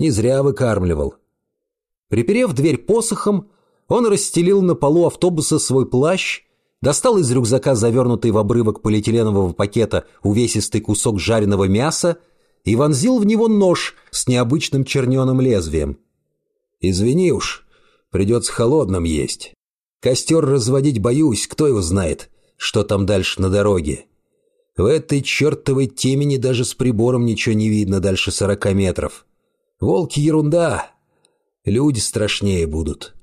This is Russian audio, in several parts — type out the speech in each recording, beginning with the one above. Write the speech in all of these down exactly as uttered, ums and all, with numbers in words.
Не зря выкармливал. Приперев дверь посохом, он расстелил на полу автобуса свой плащ, достал из рюкзака завернутый в обрывок полиэтиленового пакета увесистый кусок жареного мяса и вонзил в него нож с необычным черненым лезвием. «Извини уж, придется холодным есть. Костер разводить боюсь, кто его знает, что там дальше на дороге. В этой чертовой темени даже с прибором ничего не видно дальше сорока метров. Волки ерунда, люди страшнее будут».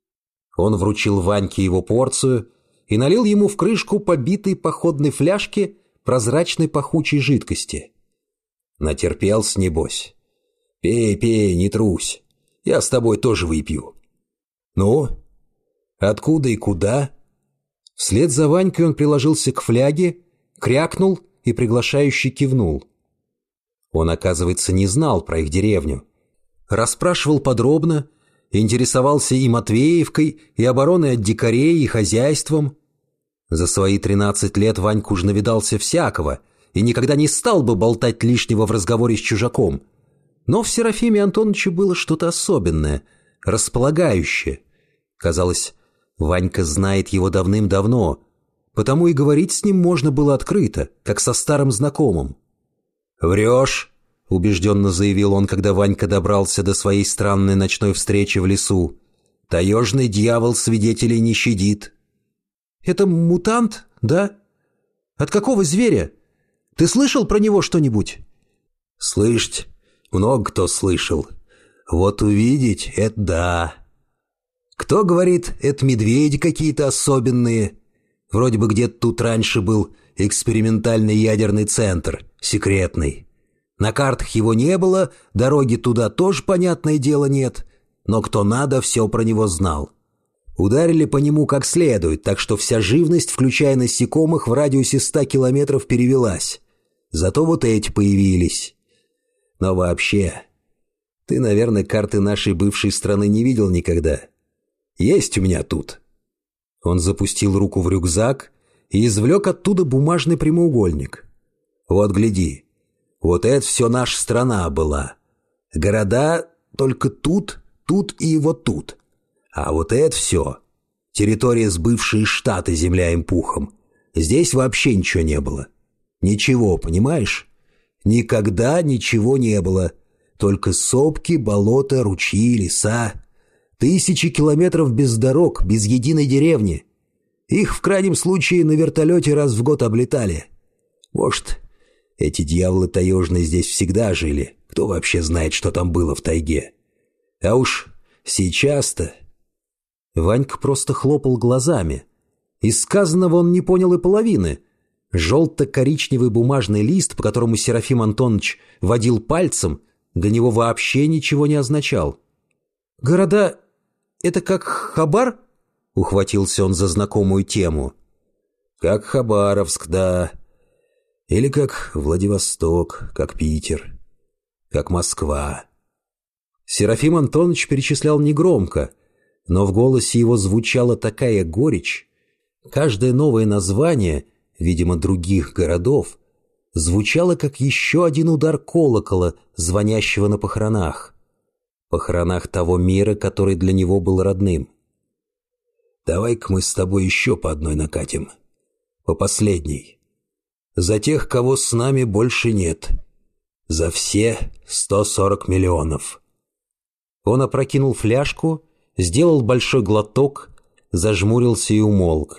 Он вручил Ваньке его порцию и налил ему в крышку побитой походной фляжки прозрачной пахучей жидкости. «Натерпелся, небось. Пей, пей, не трусь. Я с тобой тоже выпью». «Ну, откуда и куда?» Вслед за Ванькой он приложился к фляге, крякнул и приглашающе кивнул. Он, оказывается, не знал про их деревню. Расспрашивал подробно, интересовался и Матвеевкой, и обороной от дикарей, и хозяйством. За свои тринадцать лет Ванька уж навидался всякого и никогда не стал бы болтать лишнего в разговоре с чужаком. Но в Серафиме Антоновиче было что-то особенное, располагающее. Казалось, Ванька знает его давным-давно, потому и говорить с ним можно было открыто, как со старым знакомым. «Врешь», — убежденно заявил он, когда Ванька добрался до своей странной ночной встречи в лесу. «Таежный дьявол свидетелей не щадит». «Это мутант, да? От какого зверя? Ты слышал про него что-нибудь?» «Слышать? Много кто слышал. Вот увидеть — это да. Кто говорит, это медведи какие-то особенные? Вроде бы где-то тут раньше был экспериментальный ядерный центр, секретный. На картах его не было, дороги туда тоже, понятное дело, нет, но кто надо, все про него знал. Ударили по нему как следует, так что вся живность, включая насекомых, в радиусе ста километров перевелась. Зато вот эти появились. Но вообще, ты, наверное, карты нашей бывшей страны не видел никогда. Есть у меня тут». Он запустил руку в рюкзак и извлек оттуда бумажный прямоугольник. «Вот гляди, вот это все наша страна была. Города только тут, тут и вот тут. А вот это все территория с бывшие штаты земля им пухом. Здесь вообще ничего не было. Ничего, понимаешь? Никогда ничего не было. Только сопки, болота, ручьи, леса. Тысячи километров без дорог, без единой деревни. Их в крайнем случае на вертолете раз в год облетали. Может, эти дьяволы таежные здесь всегда жили. Кто вообще знает, что там было в тайге? А уж сейчас-то...» Ванька просто хлопал глазами. Из сказанного он не понял и половины. Желто-коричневый бумажный лист, по которому Серафим Антонович водил пальцем, для него вообще ничего не означал. «Города — это как Хабар?» — ухватился он за знакомую тему. «Как Хабаровск, да. Или как Владивосток, как Питер, как Москва». Серафим Антонович перечислял негромко, но в голосе его звучала такая горечь. Каждое новое название, видимо, других городов, звучало как еще один удар колокола, звонящего на похоронах. Похоронах того мира, который для него был родным. «Давай-ка мы с тобой еще по одной накатим. По последней. За тех, кого с нами больше нет. За все сто сорок миллионов». Он опрокинул фляжку, сделал большой глоток, зажмурился и умолк.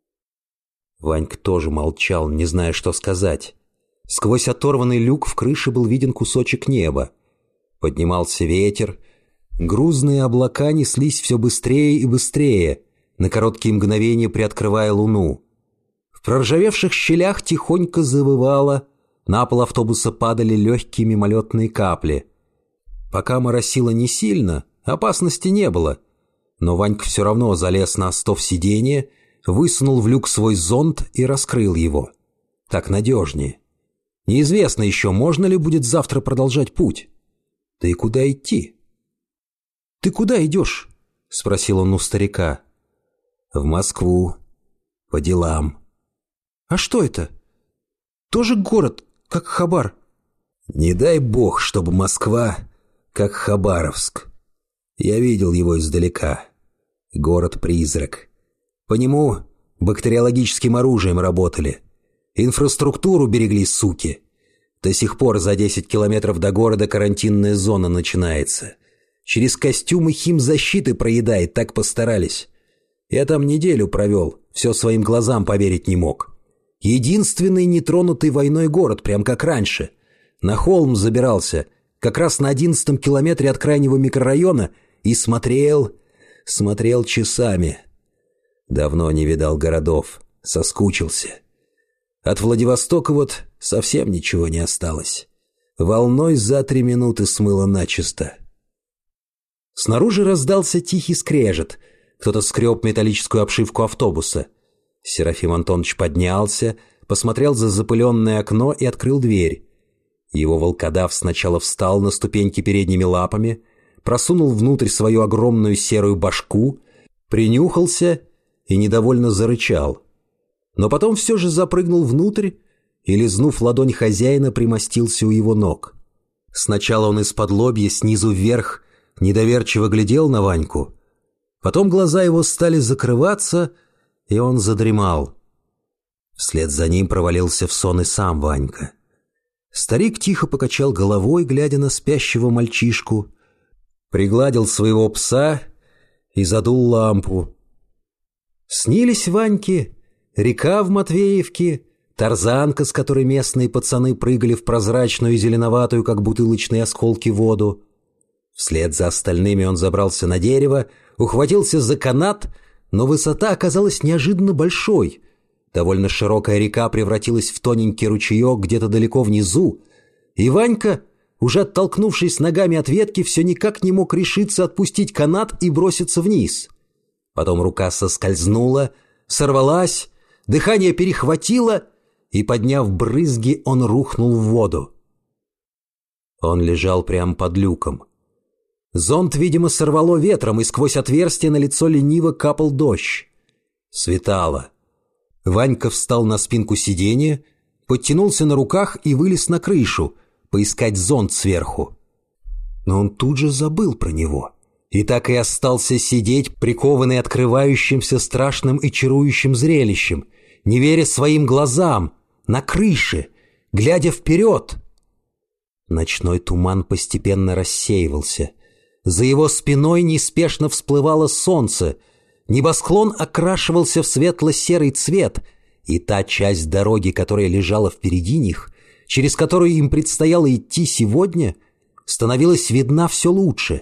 Ванька тоже молчал, не зная, что сказать. Сквозь оторванный люк в крыше был виден кусочек неба. Поднимался ветер, грузные облака неслись все быстрее и быстрее, на короткие мгновения приоткрывая луну. В проржавевших щелях тихонько завывало, на пол автобуса падали легкие мимолетные капли. Пока моросило не сильно, опасности не было, но Ванька все равно залез на остов сиденья, высунул в люк свой зонт и раскрыл его. Так надежнее. Неизвестно еще, можно ли будет завтра продолжать путь. Да и куда идти? «Ты куда идешь?» — спросил он у старика. «В Москву. По делам». «А что это? Тоже город, как Хабар?» «Не дай бог, чтобы Москва как Хабаровск. Я видел его издалека. Город-призрак. По нему бактериологическим оружием работали. Инфраструктуру берегли, суки. До сих пор за десять километров до города карантинная зона начинается. Через костюмы химзащиты проедает, так постарались. Я там неделю провел, все своим глазам поверить не мог. Единственный нетронутый войной город, прям как раньше. На холм забирался, как раз на одиннадцатом километре от крайнего микрорайона, и смотрел, смотрел часами. Давно не видал городов, соскучился. От Владивостока вот совсем ничего не осталось. Волной за три минуты смыло начисто. Снаружи раздался тихий скрежет. Кто-то скреб металлическую обшивку автобуса. Серафим Антонович поднялся, посмотрел за запыленное окно и открыл дверь. Его волкодав сначала встал на ступеньки передними лапами, просунул внутрь свою огромную серую башку, принюхался и недовольно зарычал. Но потом все же запрыгнул внутрь и, лизнув ладонь хозяина, примостился у его ног. Сначала он из-под лобья снизу вверх недоверчиво глядел на Ваньку, потом глаза его стали закрываться, и он задремал. Вслед за ним провалился в сон и сам Ванька. Старик тихо покачал головой, глядя на спящего мальчишку, пригладил своего пса и задул лампу. Снились Ваньке река в Матвеевке, тарзанка, с которой местные пацаны прыгали в прозрачную и зеленоватую, как бутылочные осколки, воду. Вслед за остальными он забрался на дерево, ухватился за канат, но высота оказалась неожиданно большой. Довольно широкая река превратилась в тоненький ручеек где-то далеко внизу, и Ванька, уже оттолкнувшись ногами от ветки, все никак не мог решиться отпустить канат и броситься вниз. Потом рука соскользнула, сорвалась, дыхание перехватило, и, подняв брызги, он рухнул в воду. Он лежал прямо под люком. Зонт, видимо, сорвало ветром, и сквозь отверстие на лицо лениво капал дождь. Светало. Ванька встал на спинку сиденья, подтянулся на руках и вылез на крышу, поискать зонт сверху. Но он тут же забыл про него. И так и остался сидеть, прикованный открывающимся страшным и чарующим зрелищем, не веря своим глазам, на крыше, глядя вперед. Ночной туман постепенно рассеивался. За его спиной неспешно всплывало солнце. Небосклон окрашивался в светло-серый цвет, и та часть дороги, которая лежала впереди них, через которую им предстояло идти сегодня, становилась видна все лучше.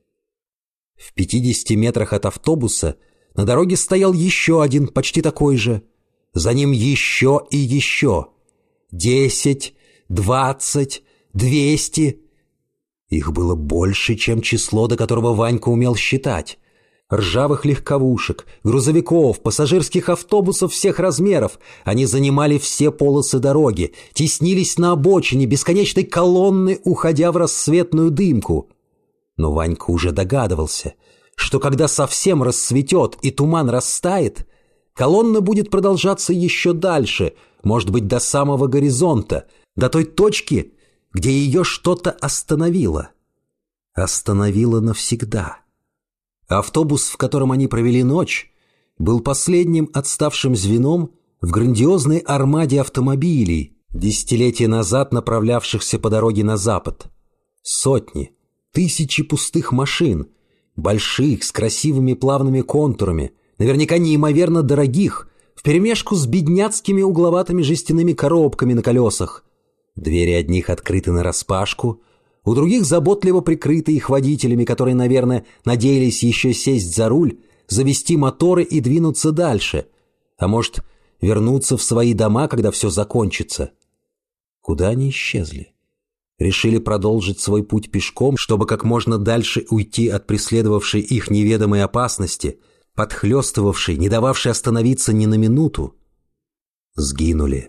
В пятидесяти метрах от автобуса на дороге стоял еще один, почти такой же. За ним еще и еще. Десять, двадцать, двести. Их было больше, чем число, до которого Ванька умел считать. Ржавых легковушек, грузовиков, пассажирских автобусов всех размеров. Они занимали все полосы дороги, теснились на обочине бесконечной колонны, уходя в рассветную дымку. Но Ванька уже догадывался, что когда совсем рассветет и туман растает, колонна будет продолжаться еще дальше, может быть, до самого горизонта, до той точки, где ее что-то остановило. Остановило навсегда. Автобус, в котором они провели ночь, был последним отставшим звеном в грандиозной армаде автомобилей, десятилетия назад направлявшихся по дороге на запад. Сотни, тысячи пустых машин, больших, с красивыми плавными контурами, наверняка неимоверно дорогих, вперемешку с бедняцкими угловатыми жестяными коробками на колесах. Двери одних открыты нараспашку, у других заботливо прикрыты их водителями, которые, наверное, надеялись еще сесть за руль, завести моторы и двинуться дальше, а может, вернуться в свои дома, когда все закончится. Куда они исчезли? Решили продолжить свой путь пешком, чтобы как можно дальше уйти от преследовавшей их неведомой опасности, подхлестывавшей, не дававшей остановиться ни на минуту. Сгинули.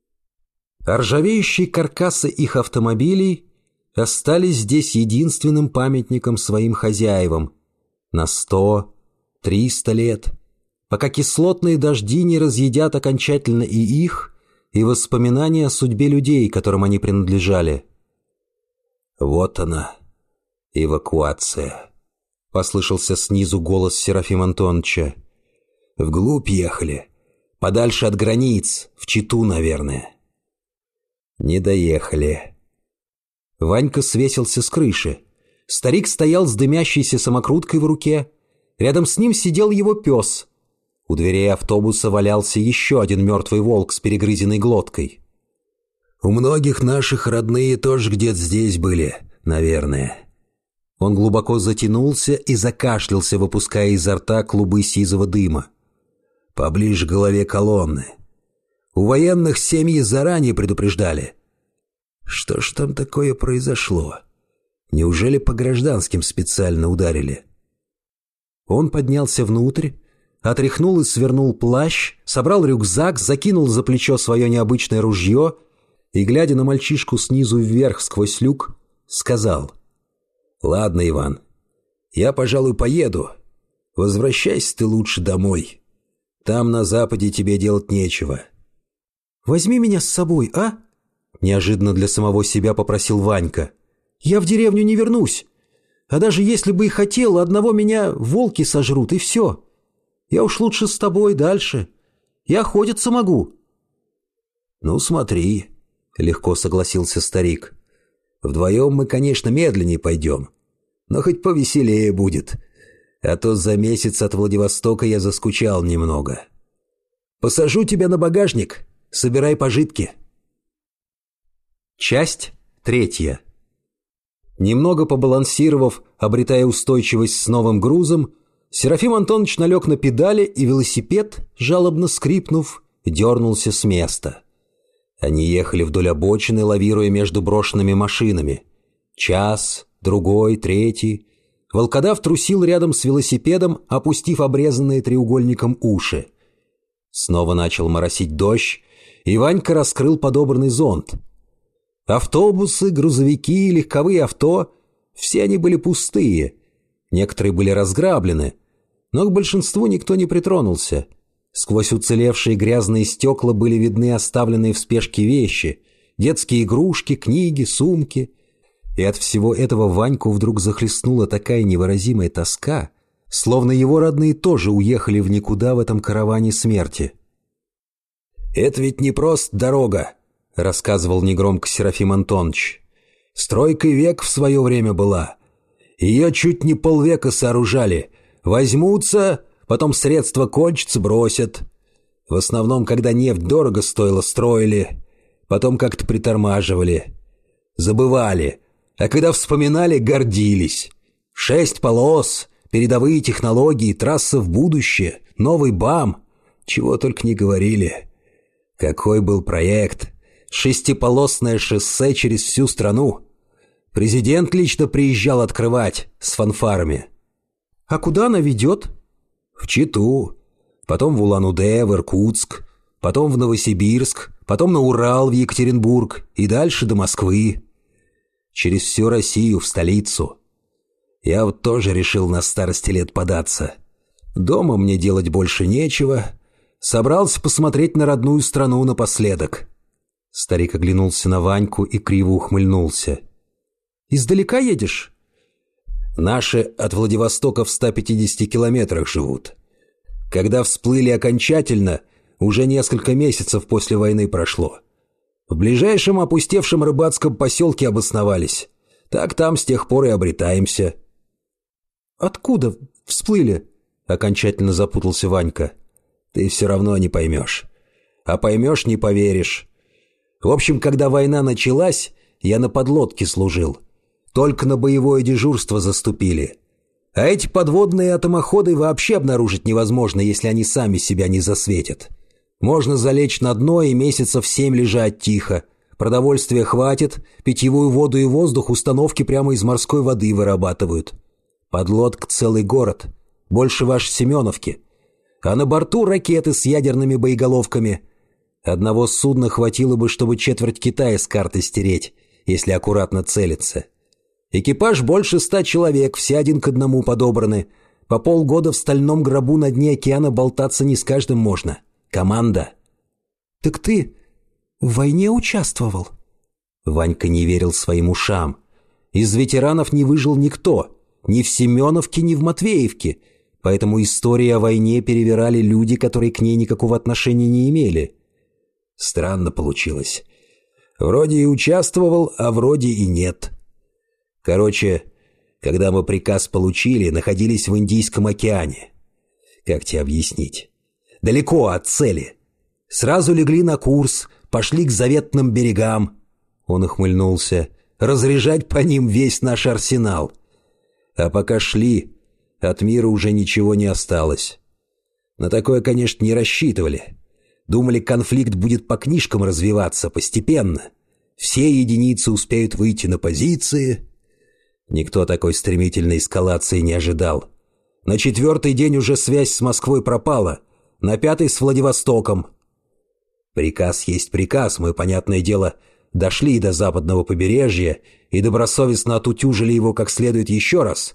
А ржавеющие каркасы их автомобилей остались здесь единственным памятником своим хозяевам на сто, триста лет, пока кислотные дожди не разъедят окончательно и их, и воспоминания о судьбе людей, которым они принадлежали. Вот она, «Эвакуация», — послышался снизу голос Серафима Антоновича. «Вглубь ехали. Подальше от границ. В Читу, наверное». «Не доехали». Ванька свесился с крыши. Старик стоял с дымящейся самокруткой в руке. Рядом с ним сидел его пес. У дверей автобуса валялся еще один мертвый волк с перегрызенной глоткой. «У многих наших родные тоже где-то здесь были, наверное». Он глубоко затянулся и закашлялся, выпуская изо рта клубы сизого дыма. «Поближе к голове колонны. У военных семьи заранее предупреждали. Что ж там такое произошло? Неужели по гражданским специально ударили?» Он поднялся внутрь, отряхнул и свернул плащ, собрал рюкзак, закинул за плечо свое необычное ружье и, глядя на мальчишку снизу вверх сквозь люк, сказал: «Ладно, Иван, я, пожалуй, поеду. Возвращайся ты лучше домой. Там на западе тебе делать нечего». «Возьми меня с собой, а?» — неожиданно для самого себя попросил Ванька. «Я в деревню не вернусь. А даже если бы и хотел, одного меня волки сожрут, и все. Я уж лучше с тобой дальше. Я охотиться могу». «Ну, смотри», — легко согласился старик. «Вдвоем мы, конечно, медленнее пойдем, но хоть повеселее будет. А то за месяц от Владивостока я заскучал немного. Посажу тебя на багажник, собирай пожитки». Часть третья. Немного побалансировав, обретая устойчивость с новым грузом, Серафим Антонович налег на педали, и велосипед, жалобно скрипнув, дернулся с места. Они ехали вдоль обочины, лавируя между брошенными машинами. Час, другой, третий. Волкодав трусил рядом с велосипедом, опустив обрезанные треугольником уши. Снова начал моросить дождь, и Ванька раскрыл подобранный зонт. Автобусы, грузовики, легковые авто — все они были пустые. Некоторые были разграблены, но к большинству никто не притронулся. Сквозь уцелевшие грязные стекла были видны оставленные в спешке вещи, детские игрушки, книги, сумки. И от всего этого Ваньку вдруг захлестнула такая невыразимая тоска, словно его родные тоже уехали в никуда в этом караване смерти. «Это ведь не просто дорога», — рассказывал негромко Серафим Антонович. «Стройкой век в свое время была. Ее чуть не полвека сооружали. Возьмутся, потом средства кончатся, бросят. В основном, когда нефть дорого стоила, строили. Потом как-то притормаживали. Забывали. А когда вспоминали, гордились. Шесть полос, передовые технологии, трасса в будущее, новый БАМ. Чего только не говорили. Какой был проект. Шестиполосное шоссе через всю страну. Президент лично приезжал открывать с фанфарами». «А куда она ведет?» «В Читу, потом в Улан-Удэ, в Иркутск, потом в Новосибирск, потом на Урал, в Екатеринбург и дальше до Москвы. Через всю Россию, в столицу. Я вот тоже решил на старости лет податься. Дома мне делать больше нечего. Собрался посмотреть на родную страну напоследок». Старик оглянулся на Ваньку и криво ухмыльнулся. «Издалека едешь?» «Наши от Владивостока в ста пятидесяти километрах живут. Когда всплыли окончательно, уже несколько месяцев после войны прошло. В ближайшем опустевшем рыбацком поселке обосновались. Так там с тех пор и обретаемся». «Откуда всплыли?» — окончательно запутался Ванька. «Ты все равно не поймешь. А поймешь — не поверишь. В общем, когда война началась, я на подлодке служил. Только на боевое дежурство заступили. А эти подводные атомоходы вообще обнаружить невозможно, если они сами себя не засветят. Можно залечь на дно и месяцев семь лежать тихо. Продовольствия хватит, питьевую воду и воздух установки прямо из морской воды вырабатывают. Подлодка — целый город, больше вашей Семеновки. А на борту ракеты с ядерными боеголовками. Одного судна хватило бы, чтобы четверть Китая с карты стереть, если аккуратно целиться. Экипаж больше ста человек, все один к одному подобраны. По полгода в стальном гробу на дне океана болтаться не с каждым можно. Команда». «Так ты в войне участвовал?» Ванька не верил своим ушам. Из ветеранов не выжил никто, ни в Семеновке, ни в Матвеевке, поэтому историю о войне перевирали люди, которые к ней никакого отношения не имели. Странно получилось. Вроде и участвовал, а вроде и нет. Короче, когда мы приказ получили, находились в Индийском океане. Как тебе объяснить? Далеко от цели. Сразу легли на курс, пошли к заветным берегам. Он ухмыльнулся. Разряжать по ним весь наш арсенал. А пока шли, от мира уже ничего не осталось. На такое, конечно, не рассчитывали. Думали, конфликт будет по книжкам развиваться постепенно. Все единицы успеют выйти на позиции. Никто такой стремительной эскалации не ожидал. На четвертый день уже связь с Москвой пропала, на пятый с Владивостоком. Приказ есть приказ, мы, понятное дело, дошли до западного побережья и добросовестно отутюжили его как следует еще раз.